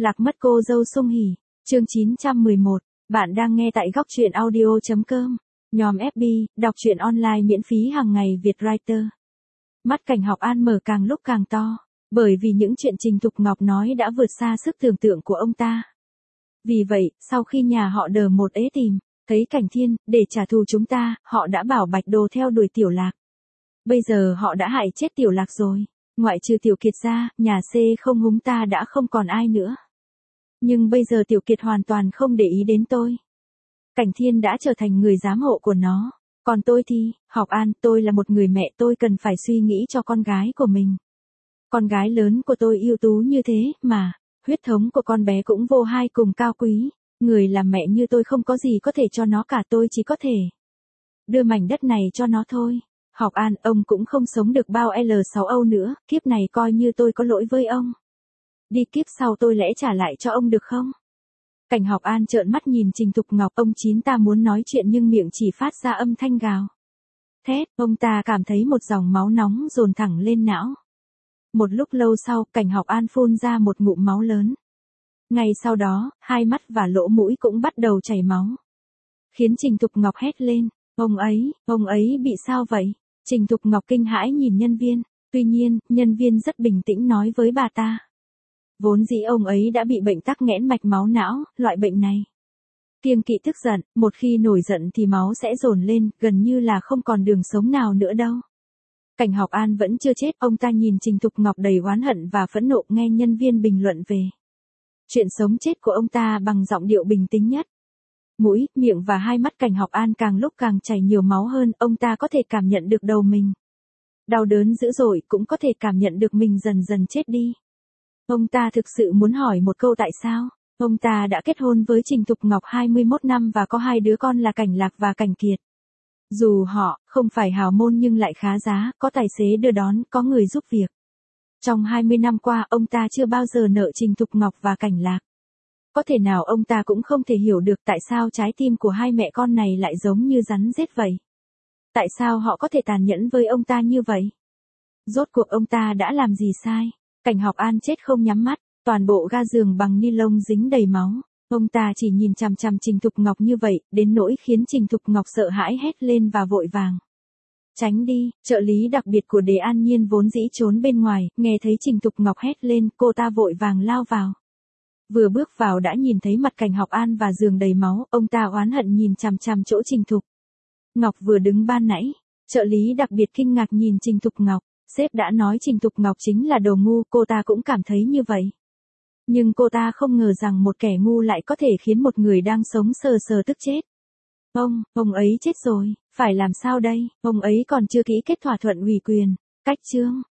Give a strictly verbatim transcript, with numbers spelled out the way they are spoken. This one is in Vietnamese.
Lạc mất cô dâu Sung Hỉ, chương chín trăm mười một, bạn đang nghe tại góc truyện audio chấm com, nhóm ép bê, đọc truyện online miễn phí hàng ngày Việt Writer. Mắt Cảnh Học An mở càng lúc càng to, bởi vì những chuyện Trình Thục Ngọc nói đã vượt xa sức tưởng tượng của ông ta. Vì vậy, sau khi nhà họ Đờ một ế tìm, thấy Cảnh Thiên, để trả thù chúng ta, họ đã bảo Bạch Đồ theo đuổi Tiểu Lạc. Bây giờ họ đã hại chết Tiểu Lạc rồi, ngoại trừ Tiểu Kiệt ra, nhà C không húng ta đã không còn ai nữa. Nhưng bây giờ Tiểu Kiệt hoàn toàn không để ý đến tôi. Cảnh Thiên đã trở thành người giám hộ của nó. Còn tôi thì, Học An, tôi là một người mẹ, tôi cần phải suy nghĩ cho con gái của mình. Con gái lớn của tôi ưu tú như thế, mà, huyết thống của con bé cũng vô hai cùng cao quý. Người làm mẹ như tôi không có gì có thể cho nó cả, tôi chỉ có thể đưa mảnh đất này cho nó thôi. Học An, ông cũng không sống được bao L sáu Âu nữa, kiếp này coi như tôi có lỗi với ông. Đi kiếp sau tôi lẽ trả lại cho ông được không? Cảnh Học An trợn mắt nhìn Trình Thục Ngọc, ông chín ta muốn nói chuyện nhưng miệng chỉ phát ra âm thanh gào thét, ông ta cảm thấy một dòng máu nóng dồn thẳng lên não. Một lúc lâu sau, Cảnh Học An phun ra một ngụm máu lớn. Ngay sau đó, hai mắt và lỗ mũi cũng bắt đầu chảy máu. Khiến Trình Thục Ngọc hét lên, ông ấy, ông ấy bị sao vậy? Trình Thục Ngọc kinh hãi nhìn nhân viên, tuy nhiên, nhân viên rất bình tĩnh nói với bà ta. Vốn dĩ ông ấy đã bị bệnh tắc nghẽn mạch máu não, loại bệnh này kiêng kỵ tức giận, một khi nổi giận thì máu sẽ dồn lên, gần như là không còn đường sống nào nữa đâu. Cảnh Học An vẫn chưa chết, ông ta nhìn Trình Thục Ngọc đầy oán hận và phẫn nộ, nghe nhân viên bình luận về chuyện sống chết của ông ta bằng giọng điệu bình tĩnh nhất. Mũi, miệng và hai mắt Cảnh Học An càng lúc càng chảy nhiều máu hơn, ông ta có thể cảm nhận được đầu mình đau đớn dữ dội, cũng có thể cảm nhận được mình dần dần chết đi. Ông ta thực sự muốn hỏi một câu tại sao? Ông ta đã kết hôn với Trình Thục Ngọc hai mươi mốt năm và có hai đứa con là Cảnh Lạc và Cảnh Kiệt. Dù họ không phải hào môn nhưng lại khá giá, có tài xế đưa đón, có người giúp việc. Trong hai mươi năm qua, ông ta chưa bao giờ nợ Trình Thục Ngọc và Cảnh Lạc. Có thể nào ông ta cũng không thể hiểu được tại sao trái tim của hai mẹ con này lại giống như rắn rết vậy? Tại sao họ có thể tàn nhẫn với ông ta như vậy? Rốt cuộc ông ta đã làm gì sai? Cảnh Học An chết không nhắm mắt, toàn bộ ga giường bằng ni lông dính đầy máu. Ông ta chỉ nhìn chằm chằm Trình Thục Ngọc như vậy, đến nỗi khiến Trình Thục Ngọc sợ hãi hét lên và vội vàng tránh đi. Trợ lý đặc biệt của Đề An Nhiên vốn dĩ trốn bên ngoài, nghe thấy Trình Thục Ngọc hét lên, cô ta vội vàng lao vào. Vừa bước vào đã nhìn thấy mặt Cảnh Học An và giường đầy máu, ông ta oán hận nhìn chằm chằm chỗ Trình Thục Ngọc vừa đứng ban nãy. Trợ lý đặc biệt kinh ngạc nhìn Trình Thục Ngọc, sếp đã nói Trình Thục Ngọc chính là đồ ngu, cô ta cũng cảm thấy như vậy. Nhưng cô ta không ngờ rằng một kẻ ngu lại có thể khiến một người đang sống sờ sờ tức chết. Ông, ông ấy chết rồi, phải làm sao đây? Ông ấy còn chưa ký kết thỏa thuận ủy quyền, cách chương.